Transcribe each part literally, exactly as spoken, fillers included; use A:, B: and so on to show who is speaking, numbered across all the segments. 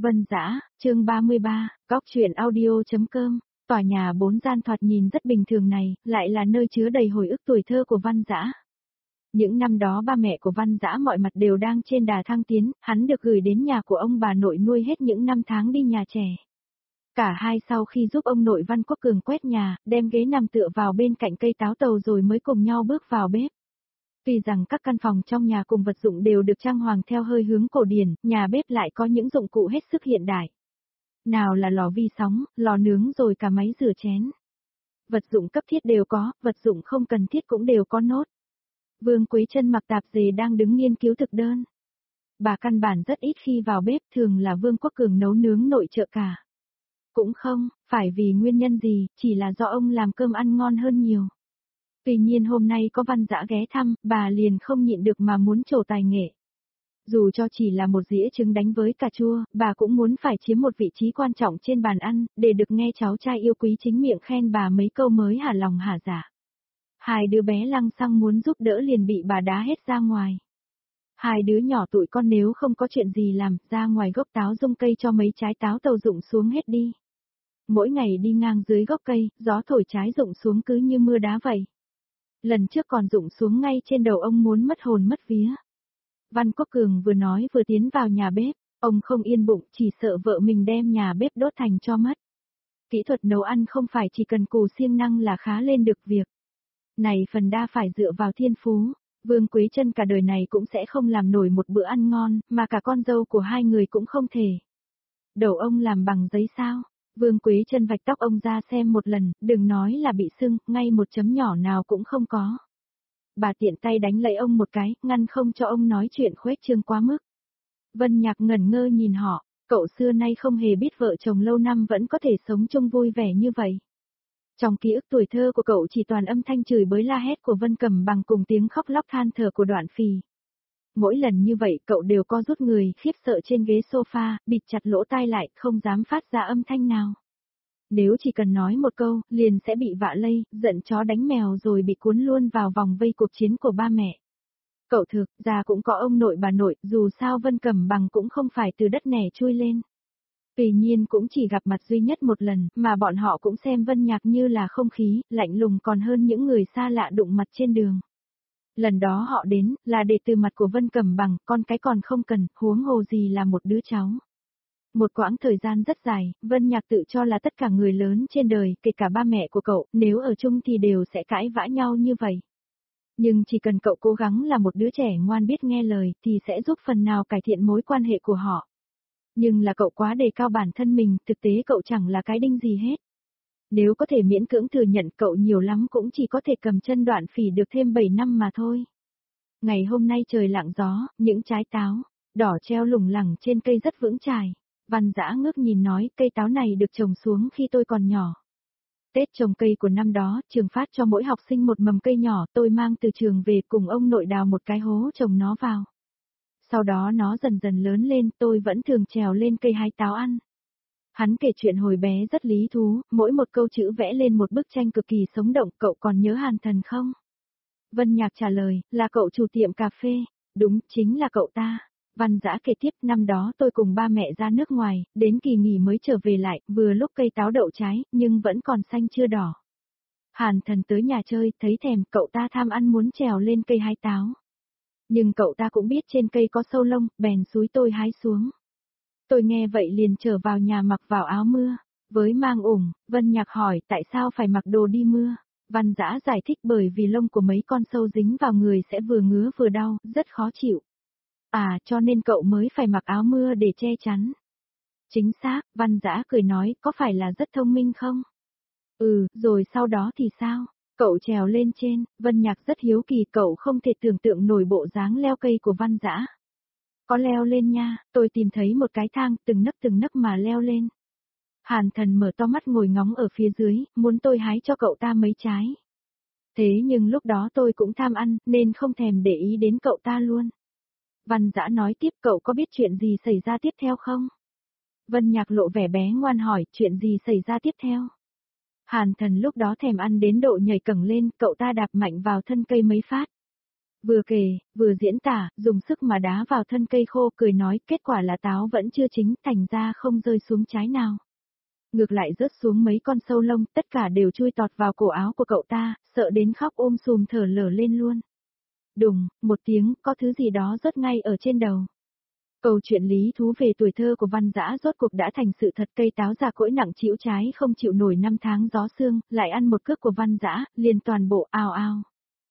A: Vân Dã, chương ba mươi ba, Cóc truyện audio chấm com. Tòa nhà bốn gian thoạt nhìn rất bình thường này, lại là nơi chứa đầy hồi ức tuổi thơ của Văn Dã. Những năm đó ba mẹ của Văn Dã mọi mặt đều đang trên đà thăng tiến, hắn được gửi đến nhà của ông bà nội nuôi hết những năm tháng đi nhà trẻ. Cả hai sau khi giúp ông nội Văn Quốc Cường quét nhà, đem ghế nằm tựa vào bên cạnh cây táo tàu rồi mới cùng nhau bước vào bếp. Tuy rằng các căn phòng trong nhà cùng vật dụng đều được trang hoàng theo hơi hướng cổ điển, nhà bếp lại có những dụng cụ hết sức hiện đại. Nào là lò vi sóng, lò nướng rồi cả máy rửa chén. Vật dụng cấp thiết đều có, vật dụng không cần thiết cũng đều có nốt. Vương Quế Trân mặc tạp dề đang đứng nghiên cứu thực đơn. Bà căn bản rất ít khi vào bếp, thường là Vương Quốc Cường nấu nướng nội trợ cả. Cũng không, phải vì nguyên nhân gì, chỉ là do ông làm cơm ăn ngon hơn nhiều. Tuy nhiên hôm nay có Văn Dã ghé thăm, bà liền không nhịn được mà muốn trổ tài nghệ. Dù cho chỉ là một dĩa trứng đánh với cà chua, bà cũng muốn phải chiếm một vị trí quan trọng trên bàn ăn, để được nghe cháu trai yêu quý chính miệng khen bà mấy câu mới hả lòng hả dạ. Hai đứa bé lăng xăng muốn giúp đỡ liền bị bà đá hết ra ngoài. Hai đứa nhỏ tụi con nếu không có chuyện gì làm, ra ngoài gốc táo rung cây cho mấy trái táo tàu rụng xuống hết đi. Mỗi ngày đi ngang dưới gốc cây, gió thổi trái rụng xuống cứ như mưa đá vậy. Lần trước còn rụng xuống ngay trên đầu ông muốn mất hồn mất vía. Văn Quốc Cường vừa nói vừa tiến vào nhà bếp, ông không yên bụng, chỉ sợ vợ mình đem nhà bếp đốt thành cho mất. Kỹ thuật nấu ăn không phải chỉ cần cù siêng năng là khá lên được việc. Này phần đa phải dựa vào thiên phú, Vương Quế Trân cả đời này cũng sẽ không làm nổi một bữa ăn ngon, mà cả con dâu của hai người cũng không thể. Đầu ông làm bằng giấy sao? Vương Quế Trân vạch tóc ông ra xem một lần, đừng nói là bị sưng, ngay một chấm nhỏ nào cũng không có. Bà tiện tay đánh lấy ông một cái, ngăn không cho ông nói chuyện khuếch trương quá mức. Vân Nhạc ngẩn ngơ nhìn họ, cậu xưa nay không hề biết vợ chồng lâu năm vẫn có thể sống chung vui vẻ như vậy. Trong ký ức tuổi thơ của cậu chỉ toàn âm thanh chửi bới la hét của Vân Cẩm Bằng cùng tiếng khóc lóc than thở của Đoạn Phì. Mỗi lần như vậy cậu đều co rút người, khiếp sợ trên ghế sofa, bịt chặt lỗ tai lại, không dám phát ra âm thanh nào. Nếu chỉ cần nói một câu, liền sẽ bị vạ lây, giận chó đánh mèo rồi bị cuốn luôn vào vòng vây cuộc chiến của ba mẹ. Cậu thực, già cũng có ông nội bà nội, dù sao Vân Cẩm Bằng cũng không phải từ đất nẻ chui lên. Tuy nhiên cũng chỉ gặp mặt duy nhất một lần, mà bọn họ cũng xem Vân Nhạc như là không khí, lạnh lùng còn hơn những người xa lạ đụng mặt trên đường. Lần đó họ đến, là để từ mặt của Vân Cẩm Bằng, con cái còn không cần, huống hồ gì là một đứa cháu. Một quãng thời gian rất dài, Vân Nhạc tự cho là tất cả người lớn trên đời, kể cả ba mẹ của cậu, nếu ở chung thì đều sẽ cãi vã nhau như vậy. Nhưng chỉ cần cậu cố gắng là một đứa trẻ ngoan biết nghe lời, thì sẽ giúp phần nào cải thiện mối quan hệ của họ. Nhưng là cậu quá đề cao bản thân mình, thực tế cậu chẳng là cái đinh gì hết. Nếu có thể miễn cưỡng thừa nhận cậu nhiều lắm cũng chỉ có thể cầm chân Đoạn Phì được thêm bảy năm mà thôi. Ngày hôm nay trời lặng gió, những trái táo đỏ treo lủng lẳng trên cây rất vững chài. Văn Dã ngước nhìn nói, cây táo này được trồng xuống khi tôi còn nhỏ. Tết trồng cây của năm đó, trường phát cho mỗi học sinh một mầm cây nhỏ, tôi mang từ trường về cùng ông nội đào một cái hố trồng nó vào. Sau đó nó dần dần lớn lên, tôi vẫn thường trèo lên cây hái táo ăn. Hắn kể chuyện hồi bé rất lý thú, mỗi một câu chữ vẽ lên một bức tranh cực kỳ sống động, cậu còn nhớ Hàn Thần không? Vân Nhạc trả lời, là cậu chủ tiệm cà phê, đúng, chính là cậu ta. Văn Dã kể tiếp, năm đó tôi cùng ba mẹ ra nước ngoài, đến kỳ nghỉ mới trở về lại, vừa lúc cây táo đậu trái, nhưng vẫn còn xanh chưa đỏ. Hàn Thần tới nhà chơi, thấy thèm, cậu ta tham ăn muốn trèo lên cây hái táo. Nhưng cậu ta cũng biết trên cây có sâu lông, bèn xúi tôi hái xuống. Tôi nghe vậy liền trở vào nhà mặc vào áo mưa. Với mang ủng, Vân Nhạc hỏi tại sao phải mặc đồ đi mưa. Văn Dã giải thích bởi vì lông của mấy con sâu dính vào người sẽ vừa ngứa vừa đau, rất khó chịu. À, cho nên cậu mới phải mặc áo mưa để che chắn. Chính xác, Văn Dã cười nói, có phải là rất thông minh không? Ừ, rồi sau đó thì sao? Cậu trèo lên trên, Vân Nhạc rất hiếu kỳ, cậu không thể tưởng tượng nổi bộ dáng leo cây của Văn Dã. Có leo lên nha, tôi tìm thấy một cái thang, từng nấc từng nấc mà leo lên. Hàn Thần mở to mắt ngồi ngóng ở phía dưới, muốn tôi hái cho cậu ta mấy trái. Thế nhưng lúc đó tôi cũng tham ăn, nên không thèm để ý đến cậu ta luôn. Văn Dã nói tiếp, cậu có biết chuyện gì xảy ra tiếp theo không? Vân Nhạc lộ vẻ bé ngoan hỏi, chuyện gì xảy ra tiếp theo? Hàn Thần lúc đó thèm ăn đến độ nhảy cẫng lên, cậu ta đạp mạnh vào thân cây mấy phát. Vừa kể, vừa diễn tả, dùng sức mà đá vào thân cây khô cười nói kết quả là táo vẫn chưa chín thành ra không rơi xuống trái nào. Ngược lại rớt xuống mấy con sâu lông, tất cả đều chui tọt vào cổ áo của cậu ta, sợ đến khóc ôm sùm thở lở lên luôn. Đùng, một tiếng, có thứ gì đó rớt ngay ở trên đầu. Câu chuyện lý thú về tuổi thơ của Văn Dã rốt cuộc đã thành sự thật, cây táo già cỗi nặng trĩu trái không chịu nổi năm tháng gió sương, lại ăn một cước của Văn Dã, liền toàn bộ ào ào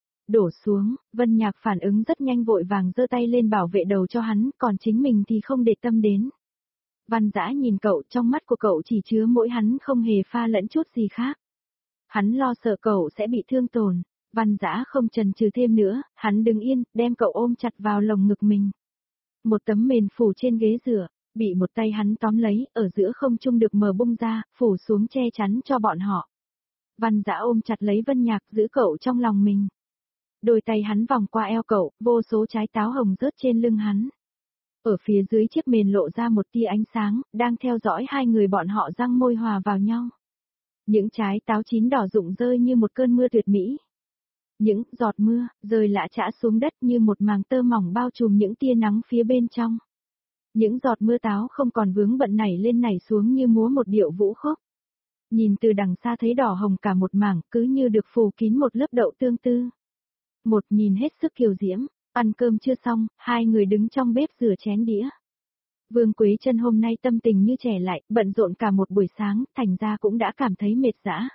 A: đổ xuống. Vân Nhạc phản ứng rất nhanh, vội vàng giơ tay lên bảo vệ đầu cho hắn, còn chính mình thì không để tâm đến. Văn Dã nhìn cậu, trong mắt của cậu chỉ chứa mỗi hắn, không hề pha lẫn chút gì khác. Hắn lo sợ cậu sẽ bị thương tổn. Văn Dã không chần chừ thêm nữa, hắn đứng yên, đem cậu ôm chặt vào lồng ngực mình. Một tấm mền phủ trên ghế rửa, bị một tay hắn tóm lấy, ở giữa không trung được mở bung ra, phủ xuống che chắn cho bọn họ. Văn Dã ôm chặt lấy Vân Nhạc, giữ cậu trong lòng mình. Đôi tay hắn vòng qua eo cậu, vô số trái táo hồng rớt trên lưng hắn. Ở phía dưới chiếc mền lộ ra một tia ánh sáng, đang theo dõi hai người bọn họ răng môi hòa vào nhau. Những trái táo chín đỏ rụng rơi như một cơn mưa tuyệt mỹ. Những giọt mưa, rơi lã chã xuống đất như một màng tơ mỏng bao trùm những tia nắng phía bên trong. Những giọt mưa táo không còn vướng bận nảy lên nảy xuống như múa một điệu vũ khúc. Nhìn từ đằng xa thấy đỏ hồng cả một mảng, cứ như được phủ kín một lớp đậu tương tư. Một nhìn hết sức kiều diễm, ăn cơm chưa xong, hai người đứng trong bếp rửa chén đĩa. Vương Quế Chân hôm nay tâm tình như trẻ lại, bận rộn cả một buổi sáng, thành ra cũng đã cảm thấy mệt dã.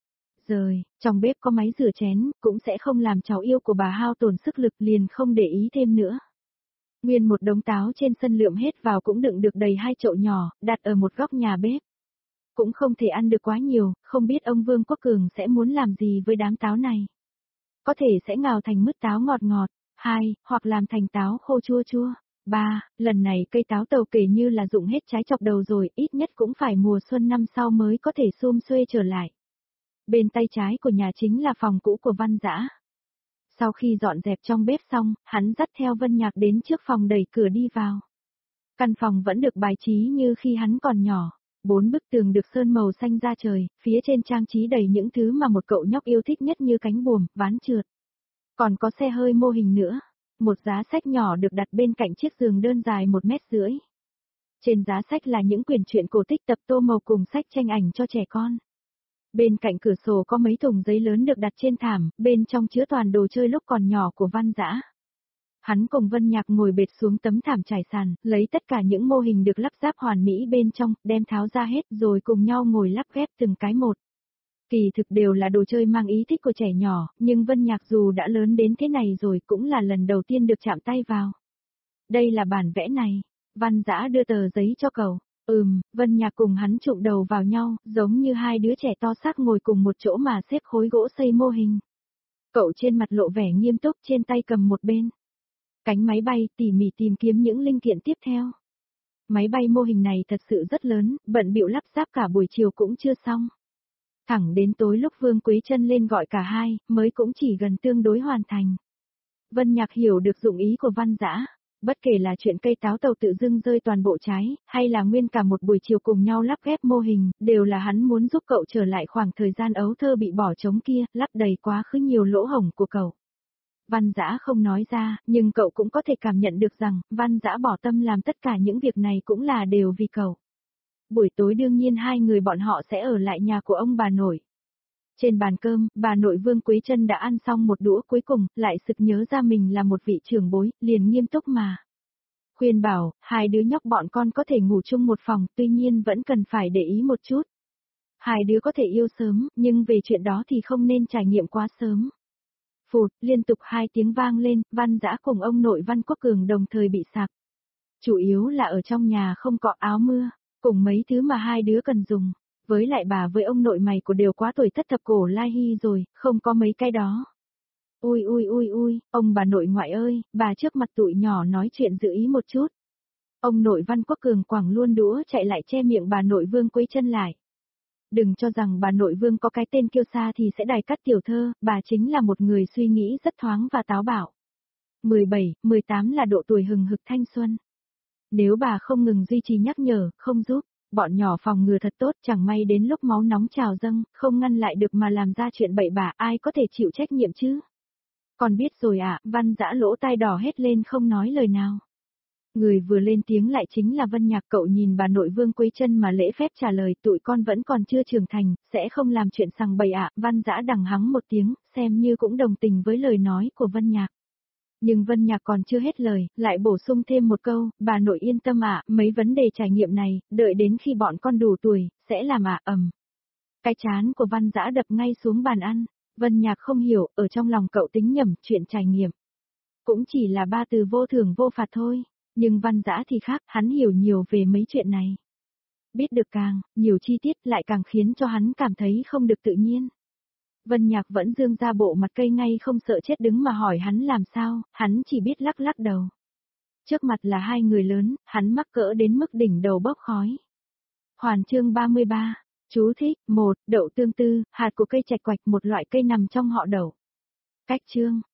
A: Rồi, trong bếp có máy rửa chén, cũng sẽ không làm cháu yêu của bà hao tổn sức lực, liền không để ý thêm nữa. Nguyên một đống táo trên sân lượm hết vào cũng đựng được đầy hai chậu nhỏ, đặt ở một góc nhà bếp. Cũng không thể ăn được quá nhiều, không biết ông Vương Quốc Cường sẽ muốn làm gì với đám táo này. Có thể sẽ ngào thành mứt táo ngọt ngọt, hai, hoặc làm thành táo khô chua chua. Ba, lần này cây táo tàu kể như là dụng hết trái chọc đầu rồi, ít nhất cũng phải mùa xuân năm sau mới có thể sum xuê trở lại. Bên tay trái của nhà chính là phòng cũ của Văn Dã. Sau khi dọn dẹp trong bếp xong, hắn dắt theo Vân Nhạc đến trước phòng, đẩy cửa đi vào. Căn phòng vẫn được bài trí như khi hắn còn nhỏ. Bốn bức tường được sơn màu xanh da trời, phía trên trang trí đầy những thứ mà một cậu nhóc yêu thích nhất như cánh buồm, ván trượt. Còn có xe hơi mô hình nữa. Một giá sách nhỏ được đặt bên cạnh chiếc giường đơn dài một mét rưỡi. Trên giá sách là những quyển truyện cổ tích tập tô màu cùng sách tranh ảnh cho trẻ con. Bên cạnh cửa sổ có mấy thùng giấy lớn được đặt trên thảm, bên trong chứa toàn đồ chơi lúc còn nhỏ của Văn Dã. Hắn cùng Vân Nhạc ngồi bệt xuống tấm thảm trải sàn, lấy tất cả những mô hình được lắp ráp hoàn mỹ bên trong, đem tháo ra hết rồi cùng nhau ngồi lắp ghép từng cái một. Kỳ thực đều là đồ chơi mang ý thích của trẻ nhỏ, nhưng Vân Nhạc dù đã lớn đến thế này rồi cũng là lần đầu tiên được chạm tay vào. Đây là bản vẽ này. Văn Dã đưa tờ giấy cho cậu. Ừm, Vân Nhạc cùng hắn chụm đầu vào nhau, giống như hai đứa trẻ to xác ngồi cùng một chỗ mà xếp khối gỗ xây mô hình. Cậu trên mặt lộ vẻ nghiêm túc, trên tay cầm một bên cánh máy bay, tỉ mỉ tìm kiếm những linh kiện tiếp theo. Máy bay mô hình này thật sự rất lớn, bận bịu lắp ráp cả buổi chiều cũng chưa xong. Thẳng đến tối lúc Vương Quế Chân lên gọi cả hai, mới cũng chỉ gần tương đối hoàn thành. Vân Nhạc hiểu được dụng ý của Văn Dã. Bất kể là chuyện cây táo tàu tự dưng rơi toàn bộ trái, hay là nguyên cả một buổi chiều cùng nhau lắp ghép mô hình, đều là hắn muốn giúp cậu trở lại khoảng thời gian ấu thơ bị bỏ trống kia, lắp đầy quá khứ nhiều lỗ hổng của cậu. Văn Dã không nói ra, nhưng cậu cũng có thể cảm nhận được rằng, Văn Dã bỏ tâm làm tất cả những việc này cũng là đều vì cậu. Buổi tối đương nhiên hai người bọn họ sẽ ở lại nhà của ông bà nội. Trên bàn cơm, bà nội Vương Quế Chân đã ăn xong một đũa cuối cùng, lại sực nhớ ra mình là một vị trưởng bối, liền nghiêm túc mà khuyên bảo, hai đứa nhóc bọn con có thể ngủ chung một phòng, tuy nhiên vẫn cần phải để ý một chút. Hai đứa có thể yêu sớm, nhưng về chuyện đó thì không nên trải nghiệm quá sớm. Phụt, liên tục hai tiếng vang lên, Văn Dã cùng ông nội Văn Quốc Cường đồng thời bị sặc. Chủ yếu là ở trong nhà không có áo mưa, cùng mấy thứ mà hai đứa cần dùng. Với lại bà với ông nội mày của đều quá tuổi thất thập cổ lai hy rồi, không có mấy cái đó. Ui ui ui ui, ông bà nội ngoại ơi, bà trước mặt tụi nhỏ nói chuyện giữ ý một chút. Ông nội Văn Quốc Cường quẳng luôn đũa chạy lại che miệng bà nội Vương Quế Chân lại. Đừng cho rằng bà nội Vương có cái tên kiêu sa thì sẽ đài cắt tiểu thơ, bà chính là một người suy nghĩ rất thoáng và táo bạo. mười bảy, mười tám là độ tuổi hừng hực thanh xuân. Nếu bà không ngừng duy trì nhắc nhở, không giúp, bọn nhỏ phòng ngừa thật tốt, chẳng may đến lúc máu nóng trào dâng, không ngăn lại được mà làm ra chuyện bậy bạ, ai có thể chịu trách nhiệm chứ? Con biết rồi ạ, Văn Dã lỗ tai đỏ hết lên không nói lời nào. Người vừa lên tiếng lại chính là Vân Nhạc, cậu nhìn bà nội Vương Quế Chân mà lễ phép trả lời, tụi con vẫn còn chưa trưởng thành, sẽ không làm chuyện sằng bậy ạ. Văn Dã đằng hắng một tiếng, xem như cũng đồng tình với lời nói của Vân Nhạc. Nhưng Vân Nhạc còn chưa hết lời, lại bổ sung thêm một câu, bà nội yên tâm ạ, mấy vấn đề trải nghiệm này, đợi đến khi bọn con đủ tuổi, sẽ làm ạ. Ầm. Cái trán của Văn Dã đập ngay xuống bàn ăn. Vân Nhạc không hiểu, ở trong lòng cậu tính nhầm, chuyện trải nghiệm. Cũng chỉ là ba từ vô thưởng vô phạt thôi. Nhưng Văn Dã thì khác, hắn hiểu nhiều về mấy chuyện này. Biết được càng, nhiều chi tiết lại càng khiến cho hắn cảm thấy không được tự nhiên. Vân Nhạc vẫn dương ra bộ mặt cây ngay không sợ chết đứng mà hỏi hắn làm sao, hắn chỉ biết lắc lắc đầu. Trước mặt là hai người lớn, hắn mắc cỡ đến mức đỉnh đầu bốc khói. Hoàn chương ba mươi ba, chú thích, một, đậu tương tư, hạt của cây trạch quạch, một loại cây nằm trong họ đậu. Cách chương.